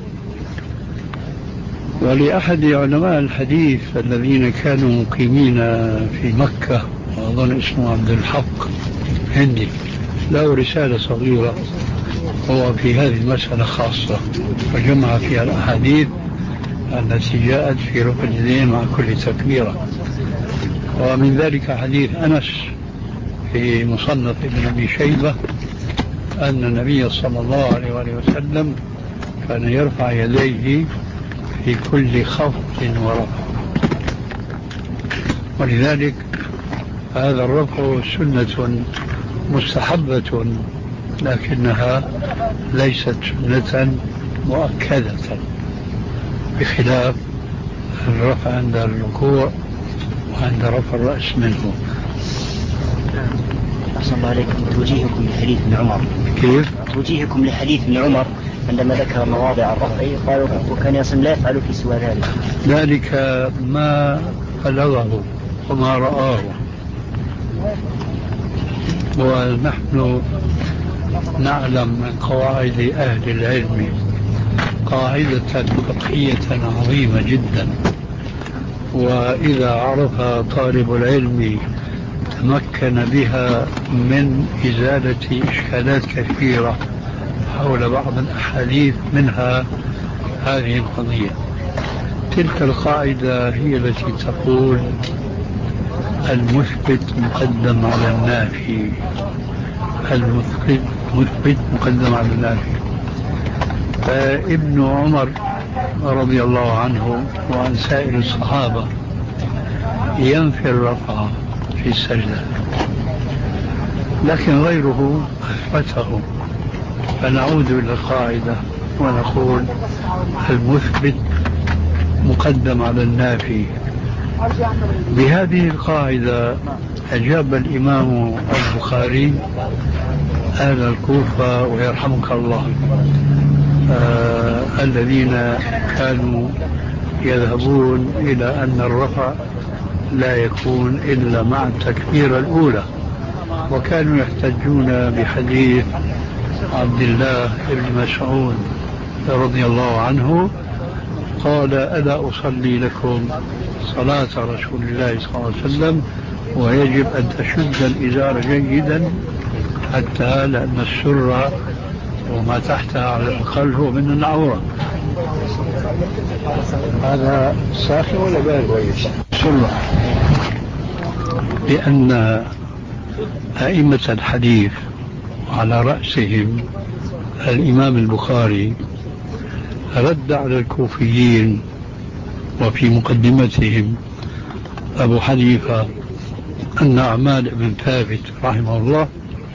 ولأحد علماء الحديث الذين كانوا مقيمين في مكة وأظن اسمه عبد الحق هندي له رسالة صغيرة هو في هذه المسألة خاصة وجمع فيها الأحاديث التي جاءت في رفع اليدين مع كل تكبيرة. ومن ذلك حديث أنس في مصنف ابن أبي شيبة أن النبي صلى الله عليه وسلم كان يرفع يديه في كل خفض ورفع، ولذلك هذا الرفع سنة مستحبة لكنها ليست سنة مؤكدة، بخلاف الرفع عند الركوع وعند رفع الرأس منه. أحسن الله عليكم. توجيهكم لحديث ابن عمر. كيف؟ توجيهكم لحديث ابن عمر عندما ذكر مواضع الرفع قالوا وكان يصل لا يفعل في سوى ذلك. ذلك ما بلغه وما رآه، ونحن نعلم من قواعد أهل العلم قاعدة فقهية عظيمة جدا، وإذا عرف طالب العلم تمكن بها من إزالة إشكالات كثيرة حول بعض الأحاديث، منها هذه القضية. تلك القاعدة هي التي تقول المثبت مقدم على النافي، المثبت مثبت مقدم على النافي. فابن عمر رضي الله عنه وعن سائر الصحابة ينفي الرفع في السجدة، لكن غيره أثبته. فنعود إلى القاعدة ونقول المثبت مقدم على النافي. بهذه القاعدة أجاب الإمام البخاري أهل الكوفة ويرحمك الله آه الذين كانوا يذهبون إلى أن الرفع لا يكون إلا مع التكبيرة الأولى، وكانوا يحتجون بحديث عبد الله بن مسعود رضي الله عنه قال ألا أصلي لكم صلاة رسول الله صلى الله عليه وسلم ويجب أن تشد الإزار جيدا حتى لأن السرة وما تحتها على الأقل هو من العورة. هذا ساخن ولا بارد؟ سرة. لأن أئمة الحديث على رأسهم الإمام البخاري رد على الكوفيين وفي مقدمتهم أبو حنيفة أن أعمال بن ثابت رحمه الله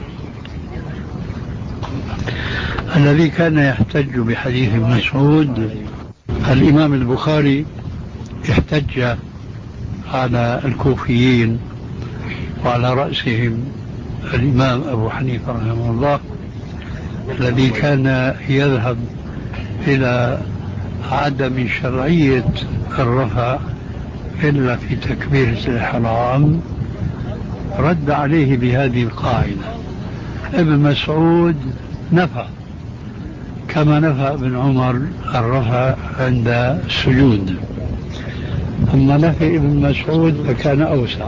الذي كان يحتج بحديث مسعود، الإمام البخاري احتج على الكوفيين وعلى رأسهم الإمام أبو حنيفة رحمه الله الذي كان يذهب إلى عدم شرعية الرفع إلا في تكبيرة الإحرام، رد عليه بهذه القاعدة. ابن مسعود نفى كما نفى ابن عمر الرفع عند السجود، أما نفي ابن مسعود فكان أوسع،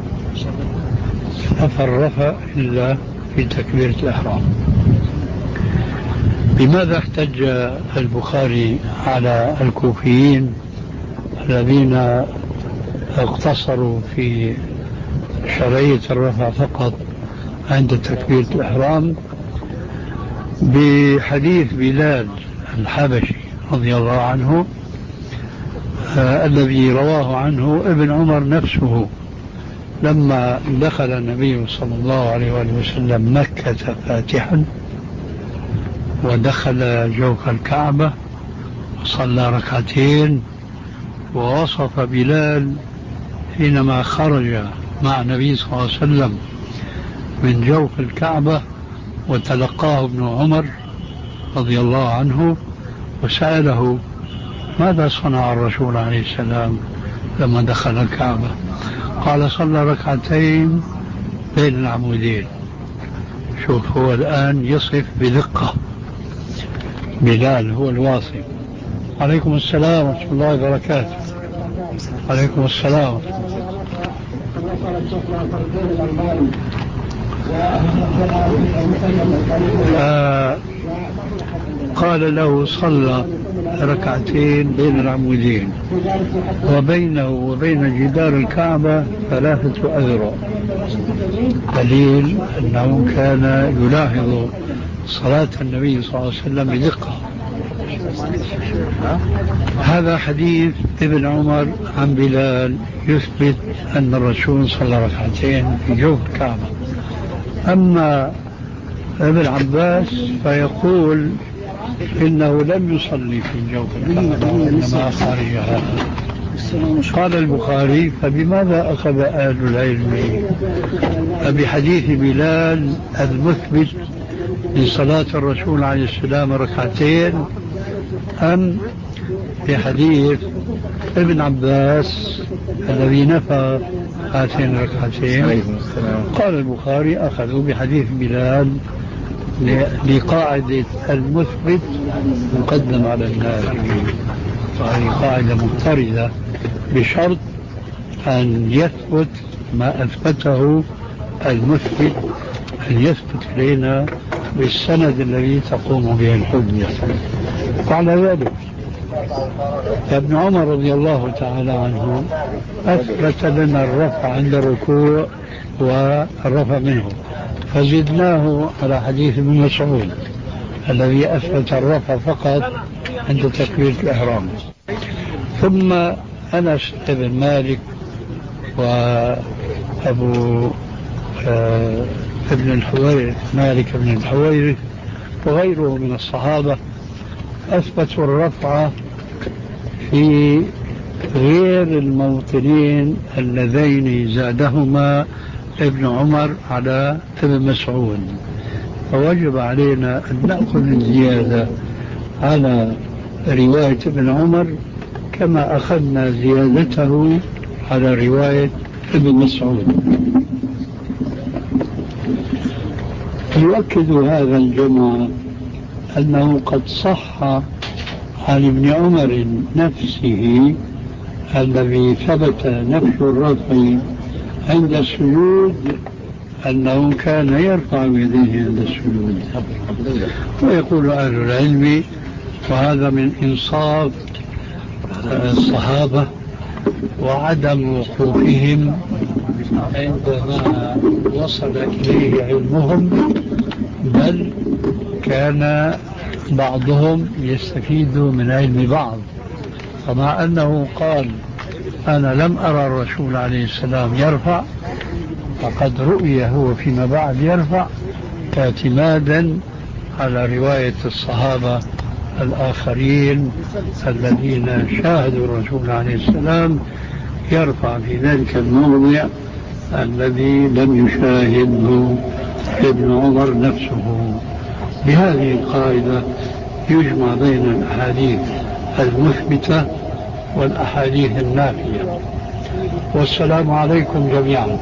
نفى الرفع إلا في تكبيرة الإحرام. لماذا احتج البخاري على الكوفيين الذين اقتصروا في شرعية الرفع فقط عند تكبيرة الإحرام؟ بحديث بلال الحبشي رضي الله عنه آه الذي رواه عنه ابن عمر نفسه لما دخل النبي صلى الله عليه وسلم مكة فاتحا ودخل جوف الكعبة وصلى ركعتين، ووصف بلال حينما خرج مع النبي صلى الله عليه وسلم من جوف الكعبة وتلقاه ابن عمر رضي الله عنه وسأله ماذا صنع الرسول عليه السلام لما دخل الكعبة؟ قال صلى ركعتين بين العمودين. شوف هو الآن يصف بدقة، بلال هو الواصف. عليكم السلام ورحمة الله وبركاته. عليكم السلام. آه قال له صلى ركعتين بين العمودين وبينه وبين جدار الكعبة ثلاثة أذرع، دليل أنه كان يلاحظ صلاة النبي صلى الله عليه وسلم بدقة. هذا حديث ابن عمر عن بلال يثبت أن الرسول صلى ركعتين في جوف الكعبة. أما ابن عباس فيقول إنه لم يصلي في جوف الكعبة وإنما خارجها. قال البخاري: فبماذا أخذ أهل العلم؟ فبحديث بلال المثبت لصلاة الرسول عليه السلام ركعتين، أم بحديث ابن عباس الذي نفى هاتين الركعتين؟ قال البخاري: أخذوا بحديث بلال لقاعدة المثبت مقدم على النافي، وهذه قاعدة مضطردة بشرط أن يثبت ما أثبته المثبت، أن يثبت إلينا بالسند الذي تقوم به الحجة. وعلى ذلك ابن عمر رضي الله تعالى عنه أثبت لنا الرفع عند الركوع والرفع منه، فزدناه على حديث ابن مسعود الذي أثبت الرفع فقط عند تكبيرة الإحرام. ثم أنس بن مالك وأبو آه ابن الحويرث مالك بن الحويرث وغيره من الصحابة أثبتوا الرفع في غير الموطنين اللذين زادهما ابن عمر على ابن مسعود، فوجب علينا أن نأخذ الزيادة على رواية ابن عمر كما أخذنا زيادته على رواية ابن مسعود. يؤكد هذا الجمع أنه قد صح عن ابن عمر نفسه الذي ثبت نفي الرفع عند السجود أنه كان يرفع يديه عند السجود. ويقول أهل العلم، وهذا من إنصاف الصحابة وعدم وقوفهم عندما وصل إليه علمهم، بل كان بعضهم يستفيد من علم بعض. فمع أنه قال: أنا لم أرى الرسول عليه السلام يرفع، فقد رؤي هو فيما بعد يرفع، اعتمادا على رواية الصحابة الآخرين الذين شاهدوا الرسول عليه السلام يرفع في ذلك الموضع الذي لم يشاهده ابن عمر نفسه. بهذه القاعدة يجمع بين الأحاديث المثبتة والأحاديث النافية. والسلام عليكم جميعا.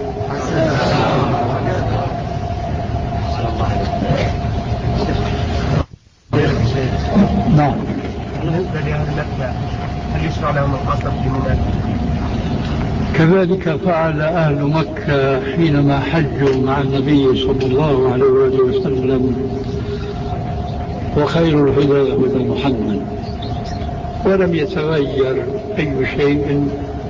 نعم. بالنسبة لأهل مكة هل يشرع لهم القصر في منى؟ كذلك فعل أهل مكة حينما حجوا مع النبي صلى الله عليه وسلم، وخير الهدى هدى محمد، ولم يتغير أي شيء،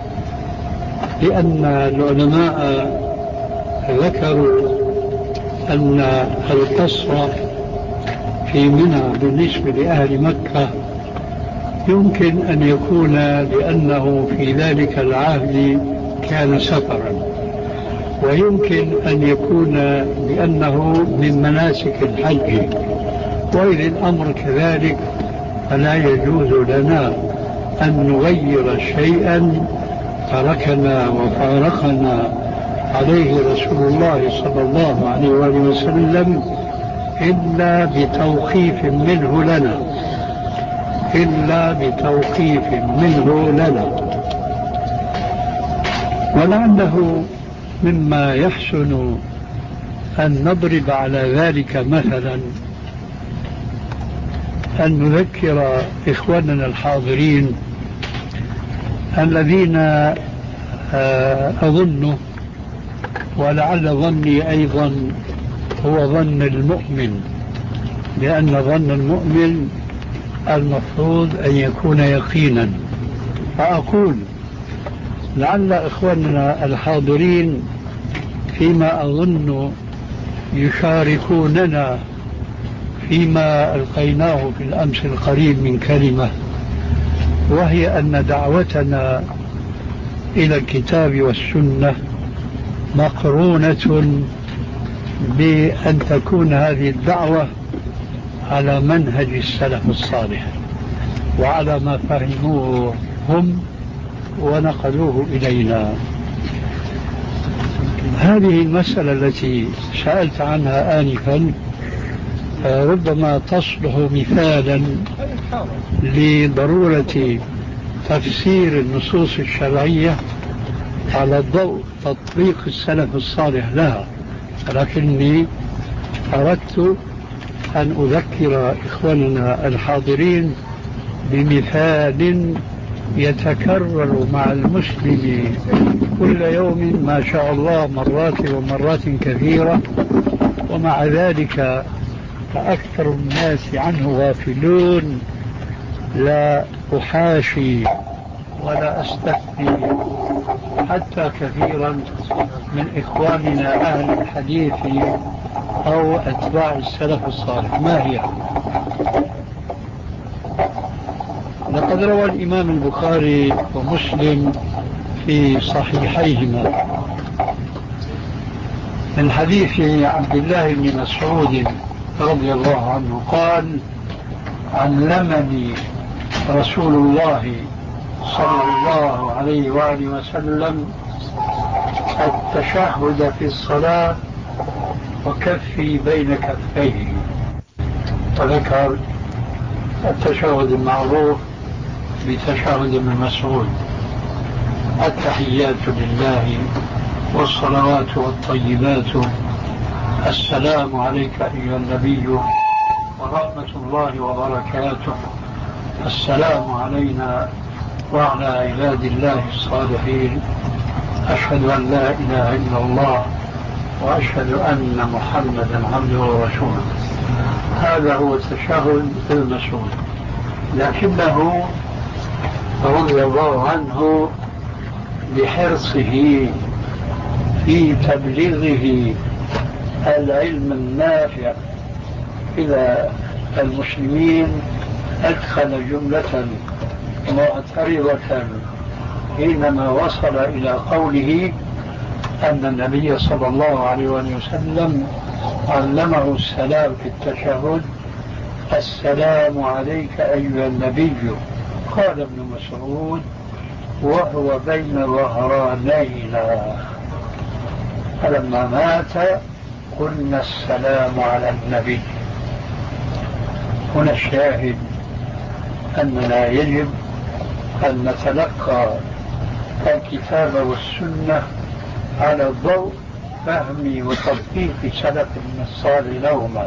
لأن العلماء ذكروا أن القصر في منى بالنسبة لأهل مكة يمكن أن يكون لأنه في ذلك العهد كان سفرا، ويمكن أن يكون لأنه من مناسك الحج، وإذا الأمر كذلك فلا يجوز لنا أن نغير شيئا تركنا وفارقنا عليه رسول الله صلى الله عليه وسلم إلا بتوقيف منه لنا إلا بتوقيف منه لنا ولعله مما يحسن أن نضرب على ذلك مثلا أن نذكر إخواننا الحاضرين الذين أظن ولعل ظني أيضا هو ظن المؤمن، لأن ظن المؤمن المفروض أن يكون يقينا. فأقول لعل إخواننا الحاضرين فيما أظن يشاركوننا فيما ألقيناه في الأمس القريب من كلمة، وهي أن دعوتنا إلى الكتاب والسنة مقرونة بأن تكون هذه الدعوة على منهج السلف الصالح وعلى ما فهموه هم ونقلوه إلينا. هذه المسألة التي سألت عنها آنفا ربما تصلح مثالا لضرورة تفسير النصوص الشرعية على ضوء تطبيق السلف الصالح لها، لكني أردت أن أذكر إخواننا الحاضرين بمثال يتكرر مع المسلم كل يوم ما شاء الله مرات ومرات كثيرة، ومع ذلك فأكثر الناس عنه غافلون. لا أحاشي ولا أستثني حتى كثيرا من إخواننا أهل الحديث أو أتباع السلف الصالح. ما هي؟ لقد روى الإمام البخاري ومسلم في صحيحيهما من حديث عبد الله بن مسعود رضي الله عنه قال: علمني رسول الله صلى الله عليه وآله وسلم التشهد في الصلاة وكفي بين كفيه. وذكر التشهد المعروف بتشهد ابن مسعود: التحيات لله والصلوات والطيبات، السلام عليك أيها النبي ورحمة الله وبركاته، السلام علينا وعلى عباد الله الصالحين، أشهد أن لا إله إلا الله وأشهد أن محمدا عبده ورسوله. هذا هو التشهد المسعود، لكنه رضي الله عنه بحرصه في تبليغه العلم النافع إلى المسلمين أدخل جملة معترضة حينما وصل إلى قوله أن النبي صلى الله عليه وسلم علمه السلام في التشهد: السلام عليك أيها النبي. قال ابن مسعود: وهو بين ظهرانينا، فلما مات قلنا السلام على النبي. هنا الشاهد أننا يجب أن نتلقى الكتاب والسنة على ضوء فهم وتطبيق سلفنا الصالح لهما.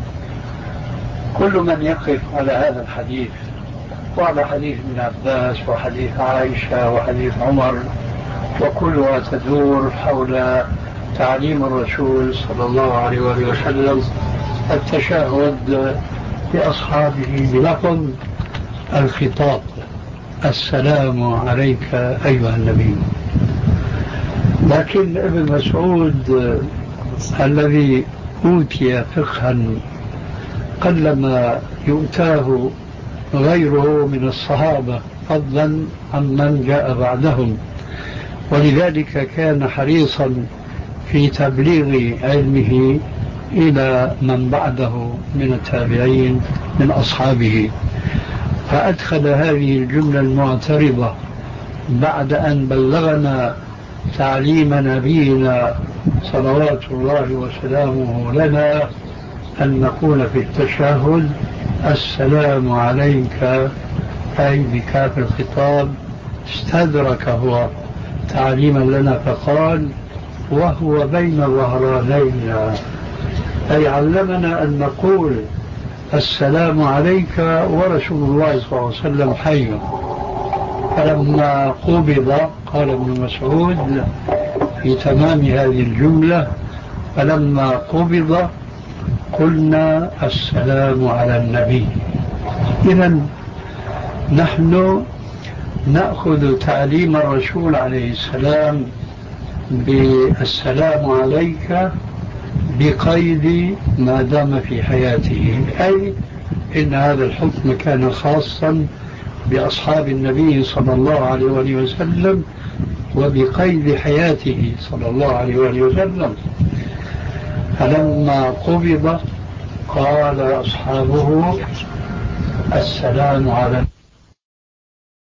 كل من يقف على هذا الحديث وعلى حديث ابن عباس وحديث عائشة وحديث عمر وكلها تدور حول تعليم الرسول صلى الله عليه وسلم التشهد لأصحابه بلفظ الخطاب: السلام عليك أيها النبي. لكن ابن مسعود الذي أوتي فقها قلما يؤتاه غيره من الصحابة فضلا عمن جاء بعدهم، ولذلك كان حريصا في تبليغ علمه إلى من بعده من التابعين من أصحابه، فأدخل هذه الجملة المعترضة بعد أن بلغنا تعليم نبينا صلوات الله وسلامه لنا أن نقول في التشهد: السلام عليك، أي بكاف الخطاب. استدرك هو تعليما لنا فقال: وهو بين ظهرانينا، أي علمنا أن نقول السلام عليك ورسول الله صلى الله عليه وسلم حي. فلما قبض، قال ابن مسعود في تمام هذه الجملة: فلما قبض قلنا السلام على النبي. إذن نحن نأخذ تعليم الرسول عليه السلام بالسلام عليك بقيد ما دام في حياته، أي إن هذا الحكم كان خاصا بأصحاب النبي صلى الله عليه وآله وسلم وبقيد حياته صلى الله عليه وآله وسلم. فلما قبض قال أصحابه السلام على